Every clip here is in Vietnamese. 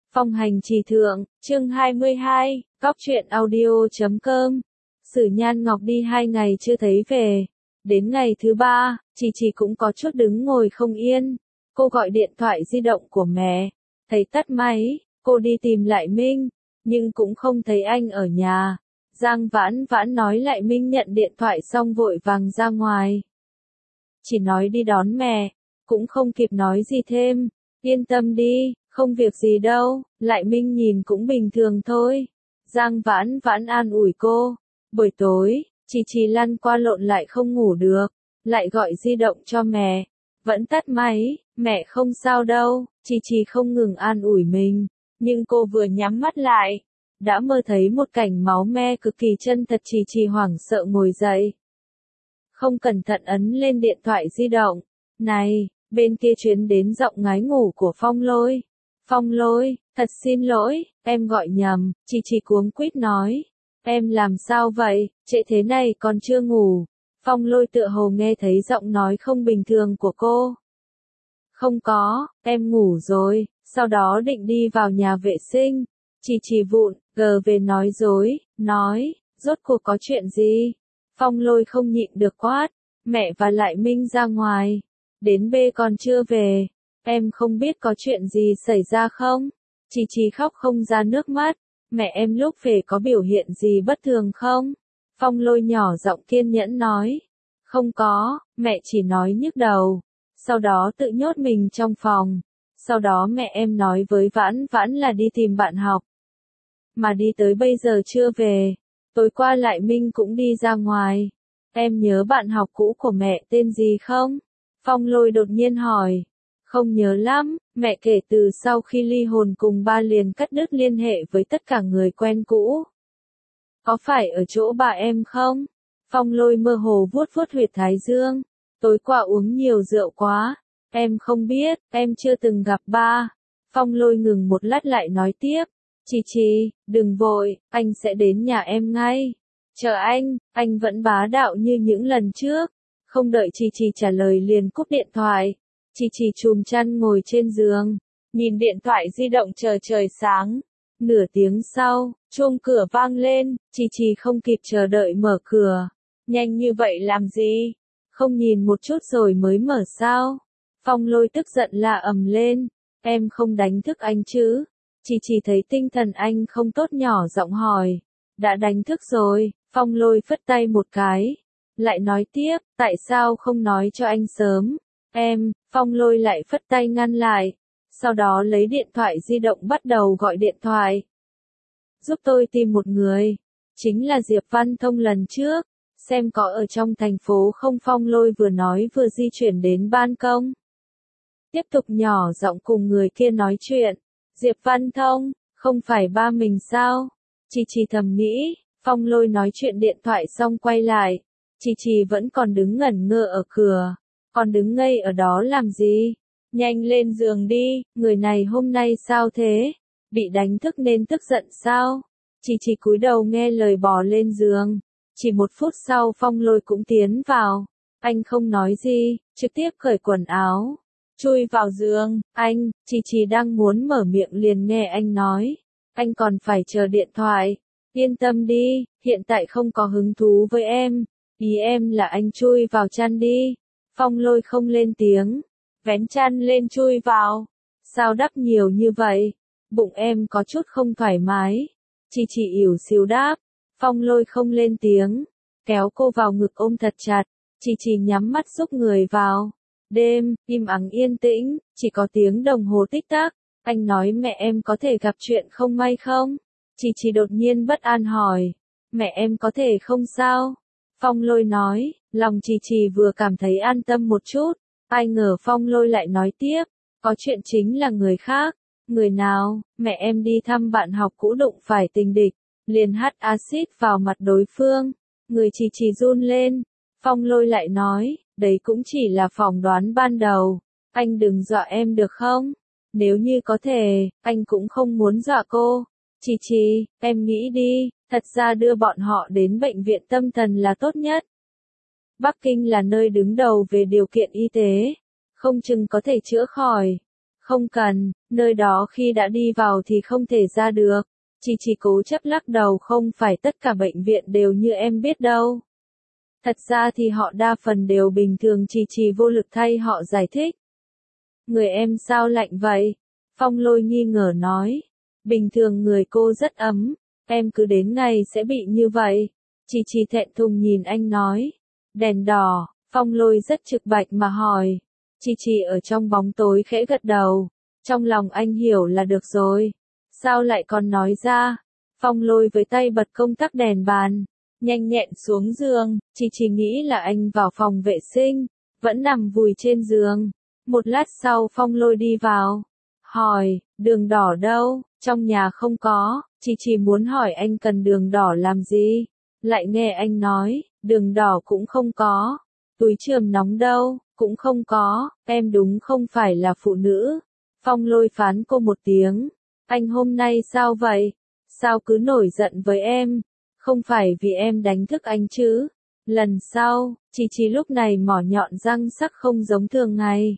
Phong hành trì thượng, chương 22, góc truyện audio.com. Sử Nhan Ngọc đi 2 ngày chưa thấy về. Đến ngày thứ 3, Trì cũng có chút đứng ngồi không yên. Cô gọi điện thoại di động của mẹ. Thấy tắt máy, cô đi tìm Lại Minh, nhưng cũng không thấy anh ở nhà. Giang Vãn Vãn nói Lại Minh nhận điện thoại xong vội vàng ra ngoài. Chỉ nói đi đón mẹ, cũng không kịp nói gì thêm. Yên tâm đi, không việc gì đâu, Lại Minh nhìn cũng bình thường thôi. Giang Vãn Vãn an ủi cô. Buổi tối, Trì lăn qua lộn lại không ngủ được, lại gọi di động cho mẹ. Vẫn tắt máy, mẹ không sao đâu, Trì không ngừng an ủi mình. Nhưng cô vừa nhắm mắt lại, đã mơ thấy một cảnh máu me cực kỳ chân thật. Trì hoảng sợ ngồi dậy. Không cẩn thận ấn lên điện thoại di động. Này, bên kia truyền đến giọng ngái ngủ của Phong Lôi. Phong Lôi, thật xin lỗi, em gọi nhầm. Trì cuống quýt nói. Em làm sao vậy, trễ thế này còn chưa ngủ. Phong Lôi tựa hồ nghe thấy giọng nói không bình thường của cô. Không có, em ngủ rồi, sau đó định đi vào nhà vệ sinh. Trì vụn, gờ về nói dối, nói, rốt cuộc có chuyện gì? Phong Lôi không nhịn được quát, mẹ và Lại Minh ra ngoài. Đến bê còn chưa về, em không biết có chuyện gì xảy ra không? Trì khóc không ra nước mắt, mẹ em lúc về có biểu hiện gì bất thường không? Phong Lôi nhỏ giọng kiên nhẫn nói, không có, mẹ chỉ nói nhức đầu, sau đó tự nhốt mình trong phòng. Sau đó mẹ em nói với Vãn Vãn là đi tìm bạn học, mà đi tới bây giờ chưa về. Tối qua Lại Minh cũng đi ra ngoài. Em nhớ bạn học cũ của mẹ tên gì không? Phong Lôi đột nhiên hỏi. Không nhớ lắm, mẹ kể từ sau khi ly hôn cùng ba liền cắt đứt liên hệ với tất cả người quen cũ. Có phải ở chỗ bà em không? Phong Lôi mơ hồ vuốt vuốt huyệt thái dương. Tối qua uống nhiều rượu quá. Em không biết, em chưa từng gặp ba. Phong Lôi ngừng một lát lại nói tiếp. Trì, đừng vội, anh sẽ đến nhà em ngay. Chờ anh vẫn bá đạo như những lần trước. Không đợi Trì trả lời liền cúp điện thoại. Trì chùm chăn ngồi trên giường, nhìn điện thoại di động chờ trời sáng. Nửa tiếng sau, chuông cửa vang lên, Trì không kịp chờ đợi mở cửa. Nhanh như vậy làm gì? Không nhìn một chút rồi mới mở sao? Phong Lôi tức giận la ầm lên. Em không đánh thức anh chứ? Trì thấy tinh thần anh không tốt nhỏ giọng hỏi. Đã đánh thức rồi. Phong Lôi phất tay một cái. Lại nói tiếp, tại sao không nói cho anh sớm? Phong Lôi lại phất tay ngăn lại. Sau đó lấy điện thoại di động bắt đầu gọi điện thoại. Giúp tôi tìm một người. Chính là Diệp Văn Thông lần trước. Xem có ở trong thành phố không? Phong Lôi vừa nói vừa di chuyển đến ban công. Tiếp tục nhỏ giọng cùng người kia nói chuyện. Diệp Văn Thông, không phải ba mình sao? Trì thầm nghĩ. Phong Lôi nói chuyện điện thoại xong quay lại. Trì vẫn còn đứng ngẩn ngơ ở cửa. Còn đứng ngây ở đó làm gì? Nhanh lên giường đi, người này hôm nay sao thế? Bị đánh thức nên tức giận sao? Trì cúi đầu nghe lời bò lên giường. Chỉ 1 phút sau Phong Lôi cũng tiến vào. Anh không nói gì, trực tiếp cởi quần áo. Chui vào giường, Trì đang muốn mở miệng liền nghe anh nói. Anh còn phải chờ điện thoại. Yên tâm đi, hiện tại không có hứng thú với em. Ý em là anh chui vào chăn đi. Phong Lôi không lên tiếng. Vén chăn lên chui vào. Sao đắp nhiều như vậy? Bụng em có chút không thoải mái. Trì ỉu xìu đáp. Phong Lôi không lên tiếng. Kéo cô vào ngực ôm thật chặt. Trì nhắm mắt xúc người vào. Đêm, im ắng yên tĩnh, chỉ có tiếng đồng hồ tích tắc. Anh nói mẹ em có thể gặp chuyện không may không? Trì đột nhiên bất an hỏi. Mẹ em có thể không sao? Phong Lôi nói, lòng Trì vừa cảm thấy an tâm một chút. Ai ngờ Phong Lôi lại nói tiếp. Có chuyện chính là người khác. Người nào? Mẹ em đi thăm bạn học cũ đụng phải tình địch. Liền hắt axit vào mặt đối phương. Người Trì run lên. Phong Lôi lại nói, đấy cũng chỉ là phỏng đoán ban đầu. Anh đừng dọa em được không? Nếu như có thể, anh cũng không muốn dọa cô. Trì, em nghĩ đi, thật ra đưa bọn họ đến bệnh viện tâm thần là tốt nhất. Bắc Kinh là nơi đứng đầu về điều kiện y tế. Không chừng có thể chữa khỏi. Không cần, nơi đó khi đã đi vào thì không thể ra được. Chỉ cố chấp lắc đầu, không phải tất cả bệnh viện đều như em biết đâu. Thật ra thì họ đa phần đều bình thường, chỉ vô lực thay họ giải thích. Người em sao lạnh vậy? Phong Lôi nghi ngờ nói. Bình thường người cô rất ấm, em cứ đến ngày sẽ bị như vậy. Chỉ thẹn thùng nhìn anh nói. Đèn đỏ, Phong Lôi rất trực bạch mà hỏi. Chỉ ở trong bóng tối khẽ gật đầu. Trong lòng anh hiểu là được rồi. Sao lại còn nói ra? Phong Lôi với tay bật công tắc đèn bàn, nhanh nhẹn xuống giường. Chỉ nghĩ là anh vào phòng vệ sinh, vẫn nằm vùi trên giường. Một lát sau Phong Lôi đi vào, hỏi, đường đỏ đâu? Trong nhà không có. Chỉ muốn hỏi anh cần đường đỏ làm gì, lại nghe anh nói, đường đỏ cũng không có. Túi chườm nóng đâu, cũng không có. Em đúng không phải là phụ nữ. Phong Lôi phán cô một tiếng. Anh hôm nay sao vậy? Sao cứ nổi giận với em? Không phải vì em đánh thức anh chứ? Lần sau, chỉ lúc này mỏ nhọn răng sắc không giống thường ngày.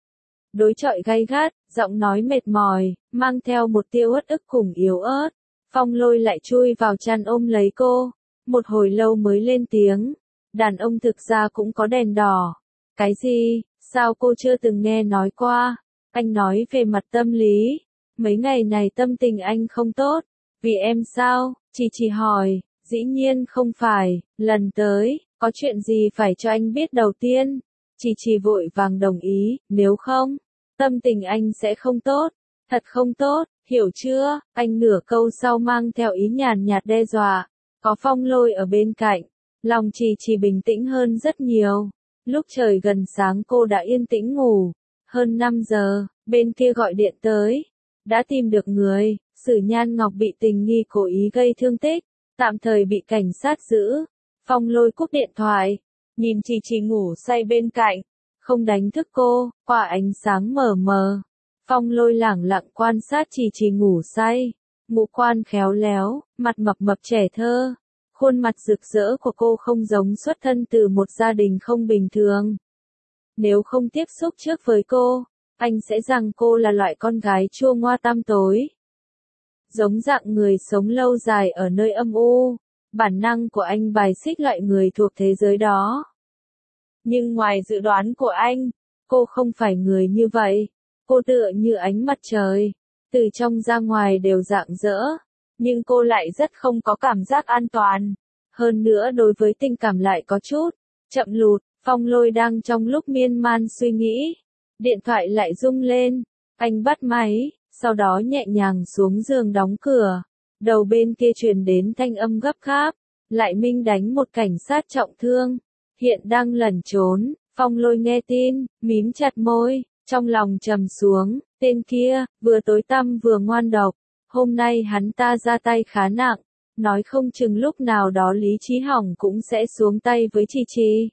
Đối chọi gay gắt, giọng nói mệt mỏi, mang theo một tia uất ức cùng yếu ớt. Phong Lôi lại chui vào chăn ôm lấy cô. Một hồi lâu mới lên tiếng. Đàn ông thực ra cũng có đèn đỏ. Cái gì? Sao cô chưa từng nghe nói qua? Anh nói về mặt tâm lý. Mấy ngày này tâm tình anh không tốt. Vì em sao? Chỉ hỏi. Dĩ nhiên không phải. Lần tới, có chuyện gì phải cho anh biết đầu tiên. Chỉ vội vàng đồng ý. Nếu không, tâm tình anh sẽ không tốt. Thật không tốt, hiểu chưa? Anh nửa câu sau mang theo ý nhàn nhạt đe dọa. Có Phong Lôi ở bên cạnh, lòng chỉ bình tĩnh hơn rất nhiều. Lúc trời gần sáng cô đã yên tĩnh ngủ. Hơn 5 giờ, bên kia gọi điện tới. Đã tìm được người. Sử Nhan Ngọc bị tình nghi cố ý gây thương tích, tạm thời bị cảnh sát giữ. Phong Lôi cúp điện thoại, nhìn chỉ ngủ say bên cạnh, không đánh thức cô. Qua ánh sáng mờ mờ, Phong Lôi lẳng lặng quan sát chỉ ngủ say. Ngũ quan khéo léo, mặt mập mập trẻ thơ. Khuôn mặt rực rỡ của cô không giống xuất thân từ một gia đình không bình thường. Nếu không tiếp xúc trước với cô, anh sẽ rằng cô là loại con gái chua ngoa tăm tối. Giống dạng người sống lâu dài ở nơi âm u. Bản năng của anh bài xích loại người thuộc thế giới đó. Nhưng ngoài dự đoán của anh, cô không phải người như vậy. Cô tựa như ánh mặt trời, từ trong ra ngoài đều rạng rỡ. Nhưng cô lại rất không có cảm giác an toàn. Hơn nữa đối với tình cảm lại có chút chậm lụt. Phong Lôi đang trong lúc miên man suy nghĩ. Điện thoại lại rung lên. Anh bắt máy, sau đó nhẹ nhàng xuống giường đóng cửa. Đầu bên kia truyền đến thanh âm gấp gáp. Lại Minh đánh một cảnh sát trọng thương, hiện đang lẩn trốn. Phong Lôi nghe tin, mím chặt môi, trong lòng trầm xuống. Tên kia, vừa tối tăm vừa ngoan độc. Hôm nay hắn ta ra tay khá nặng. Nói không chừng lúc nào đó lý trí hỏng cũng sẽ xuống tay với Chỉ.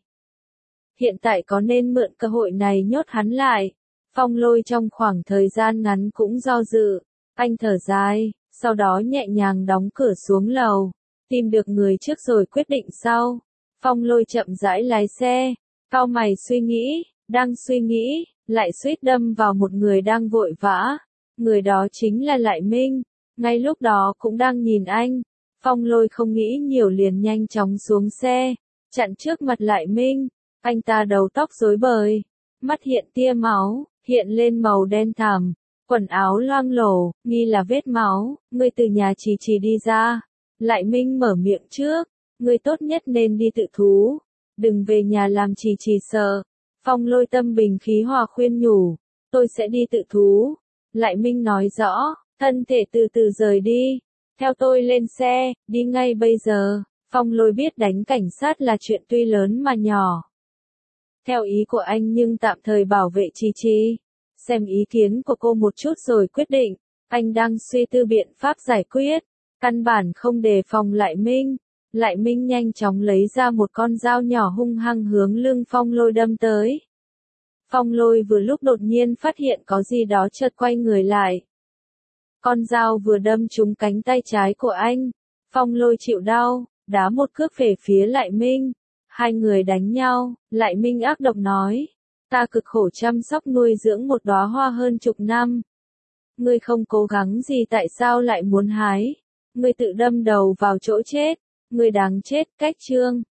Hiện tại có nên mượn cơ hội này nhốt hắn lại? Phong Lôi trong khoảng thời gian ngắn cũng do dự. Anh thở dài, sau đó nhẹ nhàng đóng cửa xuống lầu. Tìm được người trước rồi quyết định sau. Phong Lôi chậm rãi lái xe, cau mày suy nghĩ, đang suy nghĩ, lại suýt đâm vào một người đang vội vã. Người đó chính là Lại Minh, ngay lúc đó cũng đang nhìn anh. Phong Lôi không nghĩ nhiều liền nhanh chóng xuống xe, chặn trước mặt Lại Minh. Anh ta đầu tóc rối bời, mắt hiện tia máu, hiện lên màu đen thẳm, quần áo loang lổ, nghi là vết máu. Ngươi từ nhà Chỉ đi ra. Lại Minh mở miệng trước, ngươi tốt nhất nên đi tự thú, đừng về nhà làm Chỉ sợ. Phong Lôi tâm bình khí hòa khuyên nhủ, tôi sẽ đi tự thú. Lại Minh nói rõ, thân thể từ từ rời đi, theo tôi lên xe, đi ngay bây giờ. Phong Lôi biết đánh cảnh sát là chuyện tuy lớn mà nhỏ. Theo ý của anh nhưng tạm thời bảo vệ Chỉ. Xem ý kiến của cô một chút rồi quyết định, anh đang suy tư biện pháp giải quyết. Căn bản không đề phòng Lại Minh. Lại Minh nhanh chóng lấy ra một con dao nhỏ hung hăng hướng lưng Phong Lôi đâm tới. Phong Lôi vừa lúc đột nhiên phát hiện có gì đó chợt quay người lại. Con dao vừa đâm trúng cánh tay trái của anh. Phong Lôi chịu đau, đá một cước về phía Lại Minh. Hai người đánh nhau, Lại Minh ác độc nói. Ta cực khổ chăm sóc nuôi dưỡng một đóa hoa hơn chục năm. Ngươi không cố gắng gì tại sao lại muốn hái? Ngươi tự đâm đầu vào chỗ chết. Ngươi đáng chết. Cách chương